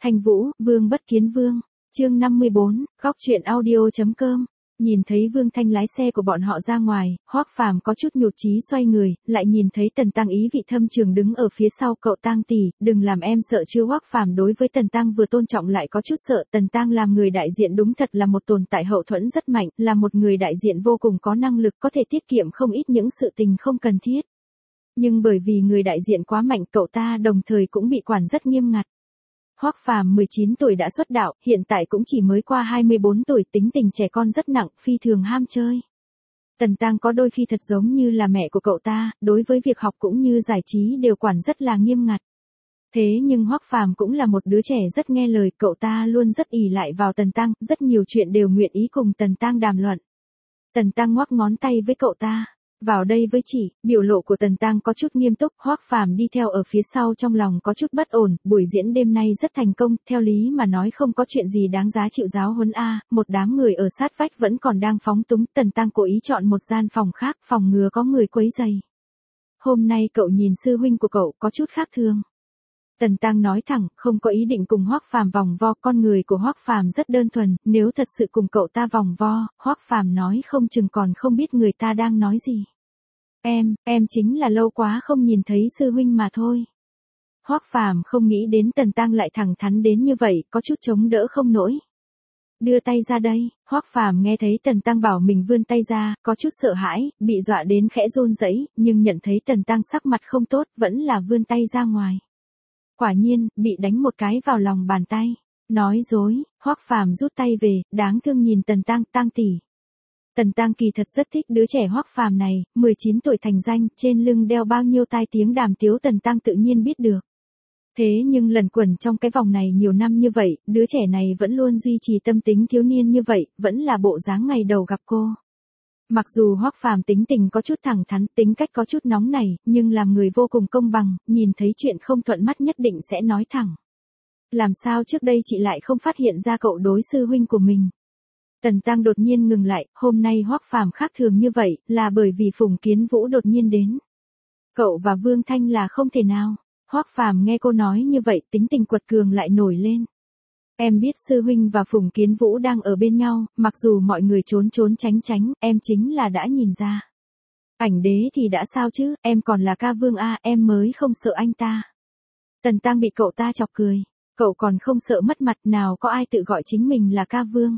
Thanh Vũ, Vương Bất Kiến Vương. Chương 54, góc truyện audio.com. Nhìn thấy Vương Thanh lái xe của bọn họ ra ngoài, Hoắc Phàm có chút nhụt chí xoay người, lại nhìn thấy Tần Tăng ý vị thâm trường đứng ở phía sau cậu Tăng tỷ, đừng làm em sợ chứ. Hoắc Phàm đối với Tần Tăng vừa tôn trọng lại có chút sợ. Tần Tăng làm người đại diện đúng thật là một tồn tại hậu thuẫn rất mạnh, là một người đại diện vô cùng có năng lực, có thể tiết kiệm không ít những sự tình không cần thiết. Nhưng bởi vì người đại diện quá mạnh, cậu ta đồng thời cũng bị quản rất nghiêm ngặt. Hoắc Phàm 19 tuổi đã xuất đạo, hiện tại cũng chỉ mới qua 24 tuổi, tính tình trẻ con rất nặng, phi thường ham chơi. Tần Tăng có đôi khi thật giống như là mẹ của cậu ta, đối với việc học cũng như giải trí đều quản rất là nghiêm ngặt. Thế nhưng Hoắc Phàm cũng là một đứa trẻ rất nghe lời, cậu ta luôn rất ỷ lại vào Tần Tăng, rất nhiều chuyện đều nguyện ý cùng Tần Tăng đàm luận. Tần Tăng ngoắc ngón tay với cậu ta. Vào đây với chị. Biểu lộ của Tần Tăng có chút nghiêm túc, Hoắc Phàm đi theo ở phía sau trong lòng có chút bất ổn, buổi diễn đêm nay rất thành công, theo lý mà nói không có chuyện gì đáng giá chịu giáo huấn a, một đám người ở sát vách vẫn còn đang phóng túng, Tần Tăng cố ý chọn một gian phòng khác, phòng ngừa có người quấy rầy. Hôm nay cậu nhìn sư huynh của cậu có chút khác thường. Tần Tăng nói thẳng, không có ý định cùng Hoắc Phàm vòng vo, con người của Hoắc Phàm rất đơn thuần, nếu thật sự cùng cậu ta vòng vo, Hoắc Phàm nói không chừng còn không biết người ta đang nói gì. Em chính là lâu quá không nhìn thấy sư huynh mà thôi. Hoắc Phàm không nghĩ đến Tần Tăng lại thẳng thắn đến như vậy, có chút chống đỡ không nổi. Đưa tay ra đây. Hoắc Phàm nghe thấy Tần Tăng bảo mình vươn tay ra, có chút sợ hãi, bị dọa đến khẽ run rẩy, nhưng nhận thấy Tần Tăng sắc mặt không tốt, vẫn là vươn tay ra ngoài. Quả nhiên, bị đánh một cái vào lòng bàn tay. Nói dối. Hoắc Phàm rút tay về, đáng thương nhìn Tần Tăng, Tăng tỷ. Tần Tăng kỳ thật rất thích đứa trẻ Hoắc Phàm này, 19 tuổi thành danh, trên lưng đeo bao nhiêu tai tiếng đàm tiếu Tần Tăng tự nhiên biết được. Thế nhưng lần quẩn trong cái vòng này nhiều năm như vậy, đứa trẻ này vẫn luôn duy trì tâm tính thiếu niên như vậy, vẫn là bộ dáng ngày đầu gặp cô. Mặc dù Hoắc Phàm tính tình có chút thẳng thắn, tính cách có chút nóng nảy, nhưng làm người vô cùng công bằng, nhìn thấy chuyện không thuận mắt nhất định sẽ nói thẳng. Làm sao trước đây chị lại không phát hiện ra cậu đối sư huynh của mình? Tần Tăng đột nhiên ngừng lại, hôm nay Hoắc Phàm khác thường như vậy, là bởi vì Phùng Kiến Vũ đột nhiên đến. Cậu và Vương Thanh là không thể nào. Hoắc Phàm nghe cô nói như vậy, tính tình quật cường lại nổi lên. Em biết sư huynh và Phùng Kiến Vũ đang ở bên nhau, mặc dù mọi người trốn trốn tránh tránh, em chính là đã nhìn ra. Ảnh đế thì đã sao chứ, em còn là ca vương a, em mới không sợ anh ta. Tần Tăng bị cậu ta chọc cười. Cậu còn không sợ mất mặt, nào có ai tự gọi chính mình là ca vương.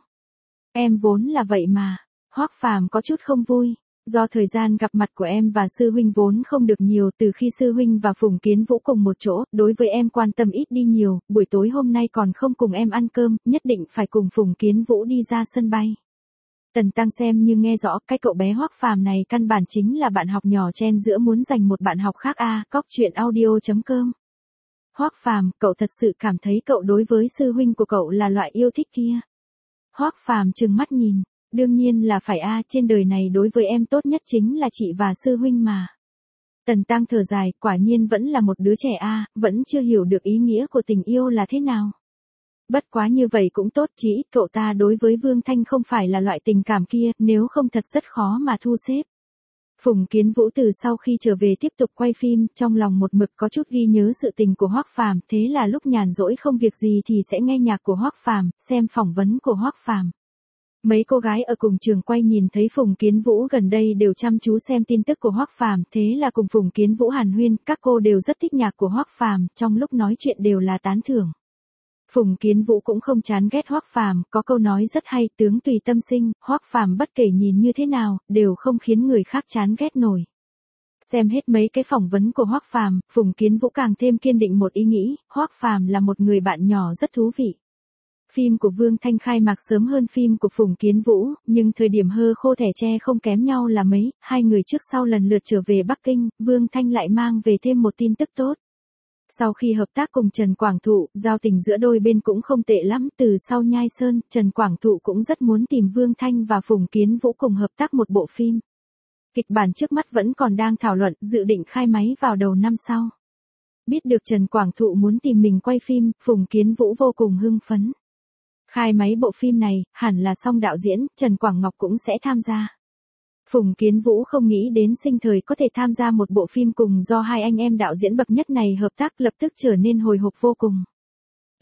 Em vốn là vậy mà. Hoắc Phàm có chút không vui. Do thời gian gặp mặt của em và sư huynh vốn không được nhiều, từ khi sư huynh và Phùng Kiến Vũ cùng một chỗ, đối với em quan tâm ít đi nhiều, buổi tối hôm nay còn không cùng em ăn cơm, nhất định phải cùng Phùng Kiến Vũ đi ra sân bay. Tần Tăng xem như nghe rõ, cái cậu bé Hoắc Phàm này căn bản chính là bạn học nhỏ chen giữa muốn giành một bạn học khác a, cóc truyện audio.com. Hoắc Phàm, cậu thật sự cảm thấy cậu đối với sư huynh của cậu là loại yêu thích kia? Hoắc Phàm trừng mắt nhìn. Đương nhiên là phải a, trên đời này đối với em tốt nhất chính là chị và sư huynh mà. Tần Tăng thở dài, quả nhiên vẫn là một đứa trẻ a, vẫn chưa hiểu được ý nghĩa của tình yêu là thế nào. Bất quá như vậy cũng tốt, chỉ ít cậu ta đối với Vương Thanh không phải là loại tình cảm kia, nếu không thật rất khó mà thu xếp. Phùng Kiến Vũ từ sau khi trở về tiếp tục quay phim, trong lòng một mực có chút ghi nhớ sự tình của Hoắc Phàm, thế là lúc nhàn rỗi không việc gì thì sẽ nghe nhạc của Hoắc Phàm, xem phỏng vấn của Hoắc Phàm. Mấy cô gái ở cùng trường quay nhìn thấy Phùng Kiến Vũ gần đây đều chăm chú xem tin tức của Hoắc Phàm, thế là cùng Phùng Kiến Vũ hàn huyên, các cô đều rất thích nhạc của Hoắc Phàm, trong lúc nói chuyện đều là tán thưởng. Phùng Kiến Vũ cũng không chán ghét Hoắc Phàm, có câu nói rất hay, tướng tùy tâm sinh, Hoắc Phàm bất kể nhìn như thế nào, đều không khiến người khác chán ghét nổi. Xem hết mấy cái phỏng vấn của Hoắc Phàm, Phùng Kiến Vũ càng thêm kiên định một ý nghĩ, Hoắc Phàm là một người bạn nhỏ rất thú vị. Phim của Vương Thanh khai mạc sớm hơn phim của Phùng Kiến Vũ, nhưng thời điểm hơ khô thẻ tre không kém nhau là mấy, hai người trước sau lần lượt trở về Bắc Kinh, Vương Thanh lại mang về thêm một tin tức tốt. Sau khi hợp tác cùng Trần Quảng Thụ, giao tình giữa đôi bên cũng không tệ lắm, từ sau Nhai Sơn, Trần Quảng Thụ cũng rất muốn tìm Vương Thanh và Phùng Kiến Vũ cùng hợp tác một bộ phim. Kịch bản trước mắt vẫn còn đang thảo luận, dự định khai máy vào đầu năm sau. Biết được Trần Quảng Thụ muốn tìm mình quay phim, Phùng Kiến Vũ vô cùng hưng phấn. Khai máy bộ phim này, hẳn là Song đạo diễn, Trần Quảng Ngọc cũng sẽ tham gia. Phùng Kiến Vũ không nghĩ đến sinh thời có thể tham gia một bộ phim cùng do hai anh em đạo diễn bậc nhất này hợp tác, lập tức trở nên hồi hộp vô cùng.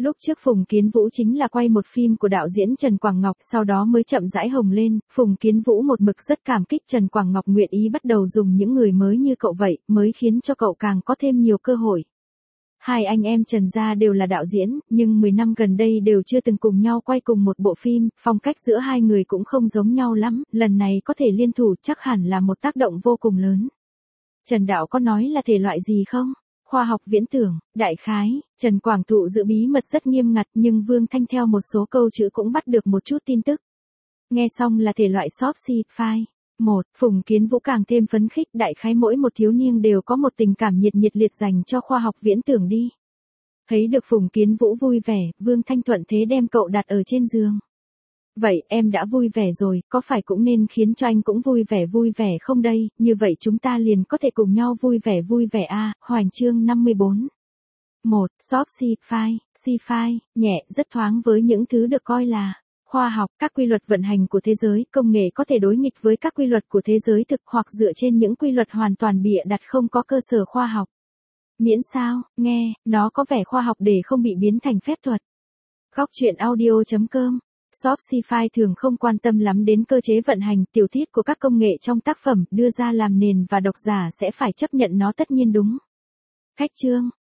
Lúc trước Phùng Kiến Vũ chính là quay một phim của đạo diễn Trần Quảng Ngọc, sau đó mới chậm rãi hồng lên, Phùng Kiến Vũ một mực rất cảm kích Trần Quảng Ngọc nguyện ý bắt đầu dùng những người mới như cậu vậy, mới khiến cho cậu càng có thêm nhiều cơ hội. Hai anh em Trần gia đều là đạo diễn, nhưng 10 năm gần đây đều chưa từng cùng nhau quay cùng một bộ phim, phong cách giữa hai người cũng không giống nhau lắm, lần này có thể liên thủ chắc hẳn là một tác động vô cùng lớn. Trần đạo có nói là thể loại gì không? Khoa học viễn tưởng, đại khái, Trần Quảng Thụ giữ bí mật rất nghiêm ngặt nhưng Vương Thanh theo một số câu chữ cũng bắt được một chút tin tức. Nghe xong là thể loại soft sci-fi. Phùng Kiến Vũ càng thêm phấn khích, đại khái mỗi một thiếu niên đều có một tình cảm nhiệt liệt dành cho khoa học viễn tưởng đi. Thấy được Phùng Kiến Vũ vui vẻ, Vương Thanh thuận thế đem cậu đặt ở trên giường. Vậy em đã vui vẻ rồi, có phải cũng nên khiến cho anh cũng vui vẻ không đây, như vậy chúng ta liền có thể cùng nhau vui vẻ à, Hoành chương 54. Soft sci-fi, nhẹ, rất thoáng với những thứ được coi là khoa học, các quy luật vận hành của thế giới, công nghệ có thể đối nghịch với các quy luật của thế giới thực hoặc dựa trên những quy luật hoàn toàn bịa đặt không có cơ sở khoa học. Miễn sao, nghe, nó có vẻ khoa học để không bị biến thành phép thuật. Góc truyện audio.com. Soft sci-fi thường không quan tâm lắm đến cơ chế vận hành, tiểu tiết của các công nghệ trong tác phẩm đưa ra làm nền và độc giả sẽ phải chấp nhận nó tất nhiên đúng. Khách chương.